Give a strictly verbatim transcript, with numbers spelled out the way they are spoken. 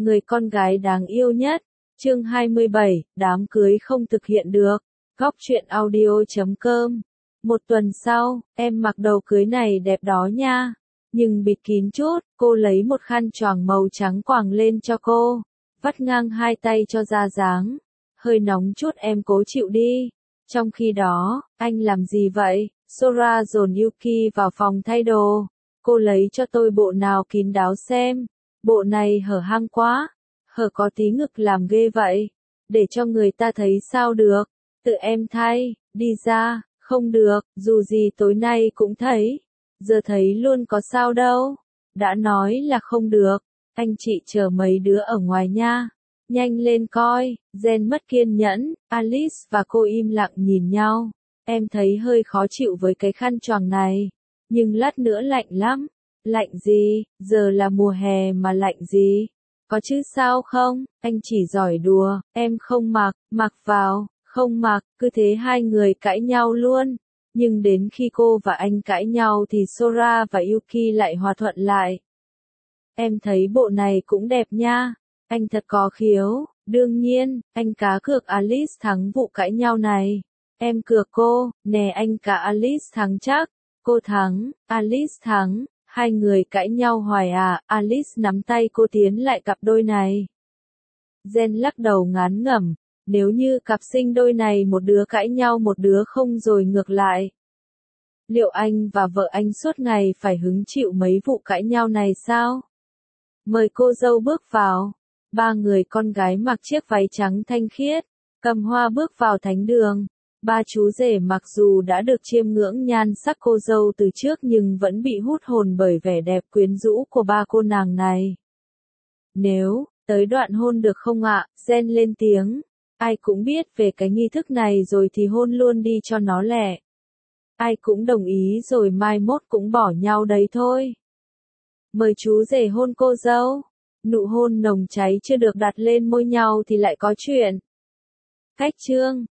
Người con gái đáng yêu nhất. Chương hai mươi bảy, đám cưới không thực hiện được. Góc truyện audio chấm com. Một tuần sau, em mặc đồ cưới này đẹp đó nha. Nhưng bịt kín chút, cô lấy một khăn choàng màu trắng quàng lên cho cô. Vắt ngang hai tay cho ra dáng. Hơi nóng chút em cố chịu đi. Trong khi đó, anh làm gì vậy? Sora dồn Yuki vào phòng thay đồ. Cô lấy cho tôi bộ nào kín đáo xem. Bộ này hở hang quá. Hở có tí ngực làm ghê vậy. Để cho người ta thấy sao được. Tự em thay, đi ra, không được, dù gì tối nay cũng thấy. Giờ thấy luôn có sao đâu. Đã nói là không được. Anh chị chờ mấy đứa ở ngoài nha. Nhanh lên coi. Jen mất kiên nhẫn. Alice và cô im lặng nhìn nhau. Em thấy hơi khó chịu với cái khăn choàng này. Nhưng lát nữa lạnh lắm. Lạnh gì? Giờ là mùa hè mà lạnh gì? Có chứ sao không? Anh chỉ giỏi đùa. Em không mặc, mặc vào, không mặc. Cứ thế hai người cãi nhau luôn. Nhưng đến khi cô và anh cãi nhau thì Sora và Yuki lại hòa thuận lại. Em thấy bộ này cũng đẹp nha. Anh thật có khiếu. Đương nhiên, anh cá cược Alice thắng vụ cãi nhau này. Em cược cô, nè anh cả Alice thắng chắc. Cô thắng, Alice thắng. Hai người cãi nhau hoài à, Alice nắm tay cô tiến lại cặp đôi này. Jen lắc đầu ngán ngẩm, nếu như cặp sinh đôi này một đứa cãi nhau một đứa không rồi ngược lại. Liệu anh và vợ anh suốt ngày phải hứng chịu mấy vụ cãi nhau này sao? Mời cô dâu bước vào. Ba người con gái mặc chiếc váy trắng thanh khiết, cầm hoa bước vào thánh đường. Ba chú rể mặc dù đã được chiêm ngưỡng nhan sắc cô dâu từ trước nhưng vẫn bị hút hồn bởi vẻ đẹp quyến rũ của ba cô nàng này. Nếu, tới đoạn hôn được không ạ? Jen lên tiếng. Ai cũng biết về cái nghi thức này rồi thì hôn luôn đi cho nó lẹ. Ai cũng đồng ý rồi mai mốt cũng bỏ nhau đấy thôi. Mời chú rể hôn cô dâu. Nụ hôn nồng cháy chưa được đặt lên môi nhau thì lại có chuyện. Cách chương